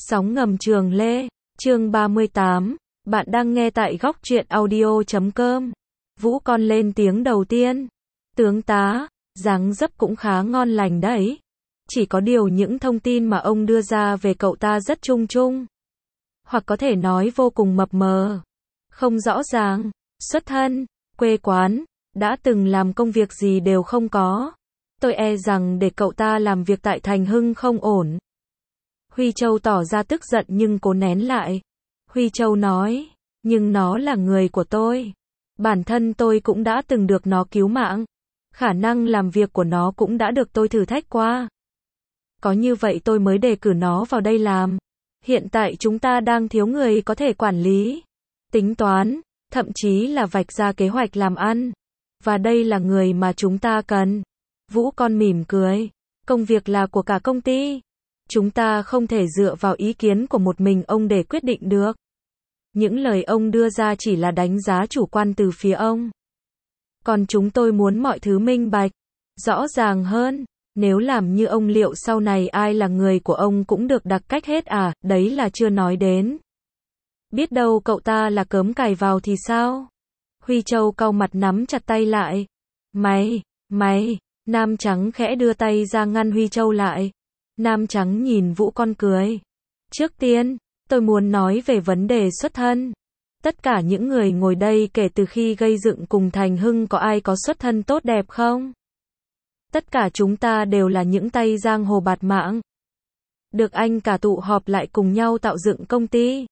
Sóng ngầm Trường Lê, chương 38, bạn đang nghe tại góc truyện audio.com. Vũ con lên tiếng đầu tiên. Tướng tá, dáng dấp cũng khá ngon lành đấy. Chỉ có điều những thông tin mà ông đưa ra về cậu ta rất chung chung. Hoặc có thể nói vô cùng mập mờ. Không rõ ràng, xuất thân, quê quán, đã từng làm công việc gì đều không có. Tôi e rằng để cậu ta làm việc tại Thành Hưng không ổn. Huy Châu tỏ ra tức giận nhưng cố nén lại. Huy Châu nói, nhưng nó là người của tôi. Bản thân tôi cũng đã từng được nó cứu mạng. Khả năng làm việc của nó cũng đã được tôi thử thách qua. Có như vậy tôi mới đề cử nó vào đây làm. Hiện tại chúng ta đang thiếu người có thể quản lý, tính toán, thậm chí là vạch ra kế hoạch làm ăn. Và đây là người mà chúng ta cần. Vũ con mỉm cười. Công việc là của cả công ty. Chúng ta không thể dựa vào ý kiến của một mình ông để quyết định được. Những lời ông đưa ra chỉ là đánh giá chủ quan từ phía ông. Còn chúng tôi muốn mọi thứ minh bạch, rõ ràng hơn. Nếu làm như ông liệu sau này ai là người của ông cũng được đặc cách hết à, đấy là chưa nói đến. Biết đâu cậu ta là cớm cài vào thì sao? Huy Châu cau mặt nắm chặt tay lại. Mày, Nam Trắng khẽ đưa tay ra ngăn Huy Châu lại. Nam Trắng nhìn Vũ con cười. Trước tiên, tôi muốn nói về vấn đề xuất thân. Tất cả những người ngồi đây kể từ khi gây dựng cùng Thành Hưng có ai có xuất thân tốt đẹp không? Tất cả chúng ta đều là những tay giang hồ bạt mạng. Được anh cả tụ họp lại cùng nhau tạo dựng công ty.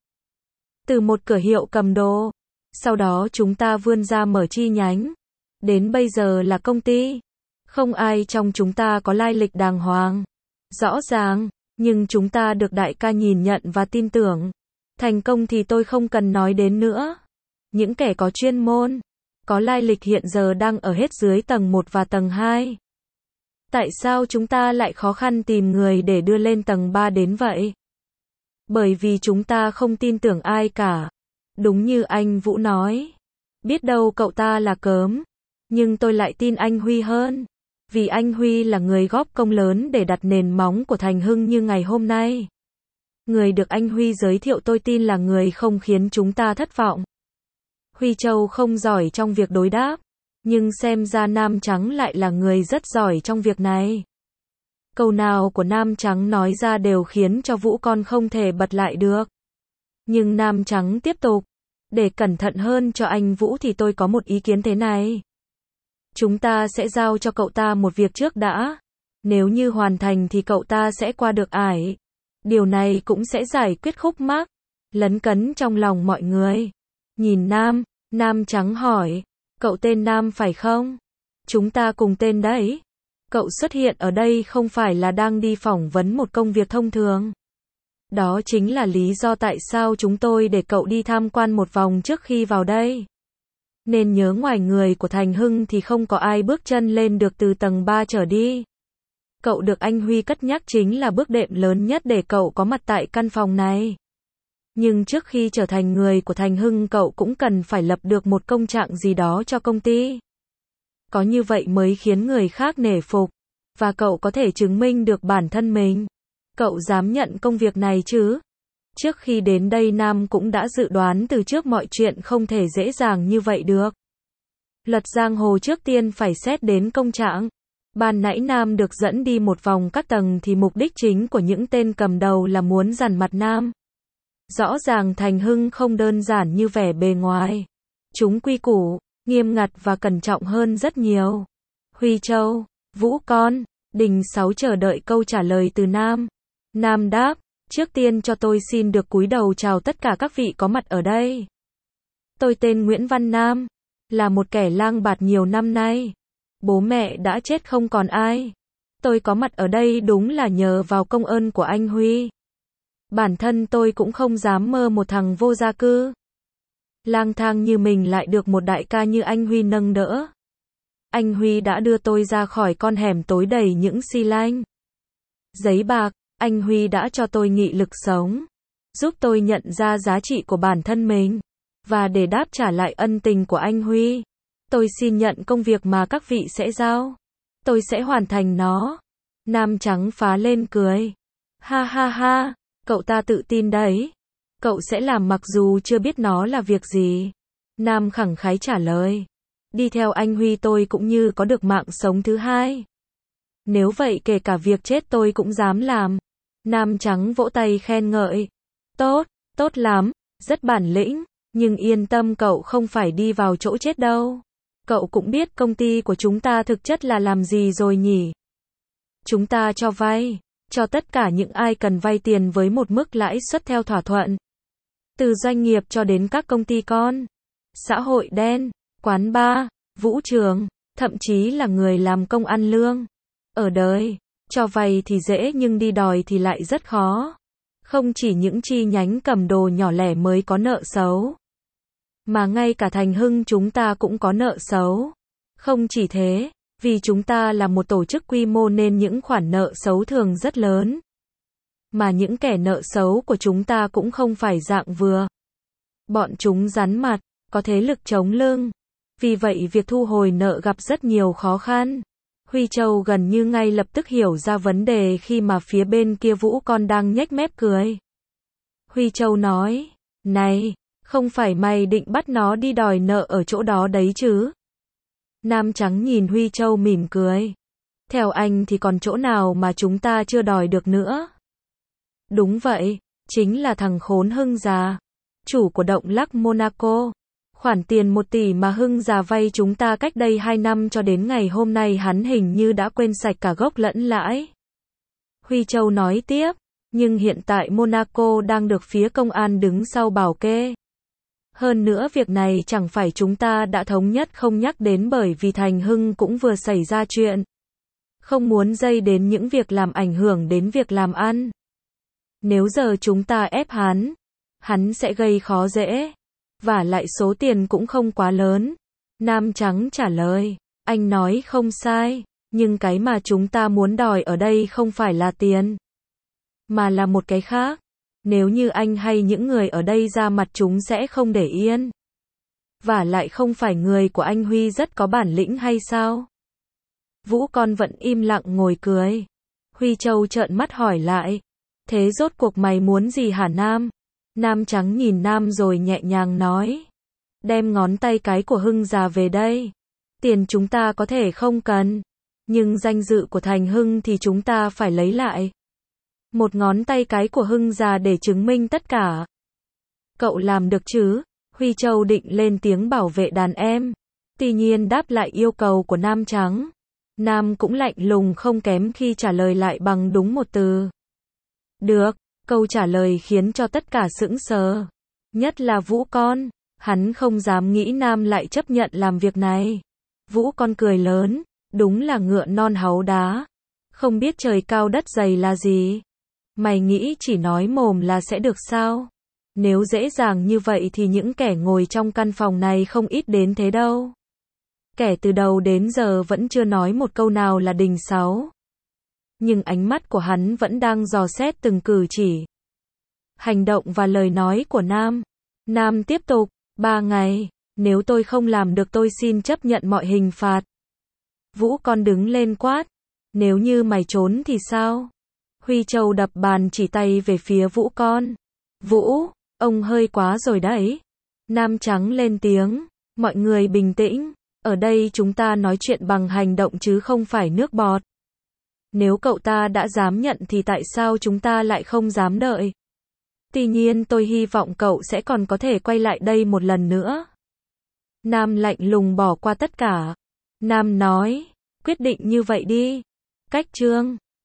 Từ một cửa hiệu cầm đồ. Sau đó chúng ta vươn ra mở chi nhánh. Đến bây giờ là công ty. Không ai trong chúng ta có lai lịch đàng hoàng. Rõ ràng, nhưng chúng ta được đại ca nhìn nhận và tin tưởng. Thành công thì tôi không cần nói đến nữa. Những kẻ có chuyên môn, có lai lịch hiện giờ đang ở hết dưới tầng 1 và tầng 2. Tại sao chúng ta lại khó khăn tìm người để đưa lên tầng 3 đến vậy? Bởi vì chúng ta không tin tưởng ai cả. Đúng như anh Vũ nói. Biết đâu cậu ta là cớm. Nhưng tôi lại tin anh Huy hơn. Vì anh Huy là người góp công lớn để đặt nền móng của Thành Hưng như ngày hôm nay. Người được anh Huy giới thiệu tôi tin là người không khiến chúng ta thất vọng. Huy Châu không giỏi trong việc đối đáp. Nhưng xem ra Nam Trắng lại là người rất giỏi trong việc này. Câu nào của Nam Trắng nói ra đều khiến cho Vũ con không thể bật lại được. Nhưng Nam Trắng tiếp tục. Để cẩn thận hơn cho anh Vũ thì tôi có một ý kiến thế này. Chúng ta sẽ giao cho cậu ta một việc trước đã. Nếu như hoàn thành thì cậu ta sẽ qua được ải. Điều này cũng sẽ giải quyết khúc mắc lấn cấn trong lòng mọi người. Nhìn Nam Trắng hỏi. Cậu tên Nam phải không? Chúng ta cùng tên đấy. Cậu xuất hiện ở đây không phải là đang đi phỏng vấn một công việc thông thường. Đó chính là lý do tại sao chúng tôi để cậu đi tham quan một vòng trước khi vào đây. Nên nhớ ngoài người của Thành Hưng thì không có ai bước chân lên được từ tầng 3 trở đi. Cậu được anh Huy cất nhắc chính là bước đệm lớn nhất để cậu có mặt tại căn phòng này. Nhưng trước khi trở thành người của Thành Hưng cậu cũng cần phải lập được một công trạng gì đó cho công ty. Có như vậy mới khiến người khác nể phục. Và cậu có thể chứng minh được bản thân mình. Cậu dám nhận công việc này chứ? Trước khi đến đây Nam cũng đã dự đoán từ trước mọi chuyện không thể dễ dàng như vậy được. Luật giang hồ trước tiên phải xét đến công trạng. Ban nãy Nam được dẫn đi một vòng các tầng thì mục đích chính của những tên cầm đầu là muốn dằn mặt Nam. Rõ ràng Thành Hưng không đơn giản như vẻ bề ngoài. Chúng quy củ, nghiêm ngặt và cẩn trọng hơn rất nhiều. Huy Châu, Vũ con, Đình Sáu chờ đợi câu trả lời từ Nam. Nam đáp, trước tiên cho tôi xin được cúi đầu chào tất cả các vị có mặt ở đây. Tôi tên Nguyễn Văn Nam, là một kẻ lang bạt nhiều năm nay. Bố mẹ đã chết không còn ai. Tôi có mặt ở đây đúng là nhờ vào công ơn của anh Huy. Bản thân tôi cũng không dám mơ một thằng vô gia cư lang thang như mình lại được một đại ca như anh Huy nâng đỡ. Anh Huy đã đưa tôi ra khỏi con hẻm tối đầy những xi lanh, giấy bạc. Anh Huy đã cho tôi nghị lực sống, giúp tôi nhận ra giá trị của bản thân mình. Và để đáp trả lại ân tình của anh Huy, tôi xin nhận công việc mà các vị sẽ giao. Tôi sẽ hoàn thành nó. Nam Trắng phá lên cười. Ha ha ha, Cậu ta tự tin đấy. Cậu sẽ làm mặc dù chưa biết nó là việc gì. Nam khẳng khái trả lời. Đi theo anh Huy tôi cũng như có được mạng sống thứ hai. Nếu vậy kể cả việc chết tôi cũng dám làm. Nam trắng vỗ tay khen ngợi. Tốt, tốt lắm, rất bản lĩnh, nhưng yên tâm cậu không phải đi vào chỗ chết đâu. Cậu cũng biết công ty của chúng ta thực chất là làm gì rồi nhỉ? Chúng ta cho vay, cho tất cả những ai cần vay tiền với một mức lãi suất theo thỏa thuận. Từ doanh nghiệp cho đến các công ty con, xã hội đen, quán bar, vũ trường, thậm chí là người làm công ăn lương. Ở đời, cho vay thì dễ nhưng đi đòi thì lại rất khó. Không chỉ những chi nhánh cầm đồ nhỏ lẻ mới có nợ xấu, mà ngay cả Thành Hưng chúng ta cũng có nợ xấu. Không chỉ thế, vì chúng ta là một tổ chức quy mô nên những khoản nợ xấu thường rất lớn. Mà những kẻ nợ xấu của chúng ta cũng không phải dạng vừa. Bọn chúng rắn mặt, có thế lực chống lưng. Vì vậy việc thu hồi nợ gặp rất nhiều khó khăn. Huy Châu gần như ngay lập tức hiểu ra vấn đề khi mà phía bên kia Vũ Con đang nhếch mép cười. Huy Châu nói, này, không phải mày định bắt nó đi đòi nợ ở chỗ đó đấy chứ? Nam Trắng nhìn Huy Châu mỉm cười. Theo anh thì còn chỗ nào mà chúng ta chưa đòi được nữa? Đúng vậy, chính là thằng khốn Hưng già, chủ của động lắc Monaco. Khoản tiền 1 tỷ mà Hưng già vay chúng ta cách đây 2 năm cho đến ngày hôm nay hắn hình như đã quên sạch cả gốc lẫn lãi. Huy Châu nói tiếp, nhưng hiện tại Monaco đang được phía công an đứng sau bảo kê. Hơn nữa việc này chẳng phải chúng ta đã thống nhất không nhắc đến bởi vì Thành Hưng cũng vừa xảy ra chuyện. Không muốn dây đến những việc làm ảnh hưởng đến việc làm ăn. Nếu giờ chúng ta ép hắn sẽ gây khó dễ. Và lại số tiền cũng không quá lớn. Nam Trắng trả lời, anh nói không sai, nhưng cái mà chúng ta muốn đòi ở đây không phải là tiền, mà là một cái khác. Nếu như anh hay những người ở đây ra mặt chúng sẽ không để yên. Và lại không phải người của anh Huy rất có bản lĩnh hay sao? Vũ Con vẫn im lặng ngồi cười. Huy Châu trợn mắt hỏi lại, thế rốt cuộc mày muốn gì hả Nam? Nam Trắng nhìn Nam rồi nhẹ nhàng nói, đem ngón tay cái của Hưng già về đây. Tiền chúng ta có thể không cần, nhưng danh dự của Thành Hưng thì chúng ta phải lấy lại. Một ngón tay cái của Hưng già để chứng minh tất cả. Cậu làm được chứ? Huy Châu định lên tiếng bảo vệ đàn em. Tuy nhiên đáp lại yêu cầu của Nam Trắng. Nam cũng lạnh lùng không kém khi trả lời lại bằng đúng một từ. Được. Câu trả lời khiến cho tất cả sững sờ. Nhất là Vũ Con. Hắn không dám nghĩ Nam lại chấp nhận làm việc này. Vũ Con cười lớn. Đúng là ngựa non háu đá. Không biết trời cao đất dày là gì. Mày nghĩ chỉ nói mồm là sẽ được sao? Nếu dễ dàng như vậy thì những kẻ ngồi trong căn phòng này không ít đến thế đâu. Kẻ từ đầu đến giờ vẫn chưa nói một câu nào là đình sáu. Nhưng ánh mắt của hắn vẫn đang dò xét từng cử chỉ, hành động và lời nói của Nam. Nam tiếp tục, 3 ngày, nếu tôi không làm được tôi xin chấp nhận mọi hình phạt. Vũ Con đứng lên quát, nếu như mày trốn thì sao? Huy Châu đập bàn chỉ tay về phía Vũ Con. Vũ, ông hơi quá rồi đấy. Nam Trắng lên tiếng, mọi người bình tĩnh, ở đây chúng ta nói chuyện bằng hành động chứ không phải nước bọt. Nếu cậu ta đã dám nhận thì tại sao chúng ta lại không dám đợi? Tuy nhiên tôi hy vọng cậu sẽ còn có thể quay lại đây một lần nữa. Nam lạnh lùng bỏ qua tất cả. Nam nói, quyết định như vậy đi. Cách chương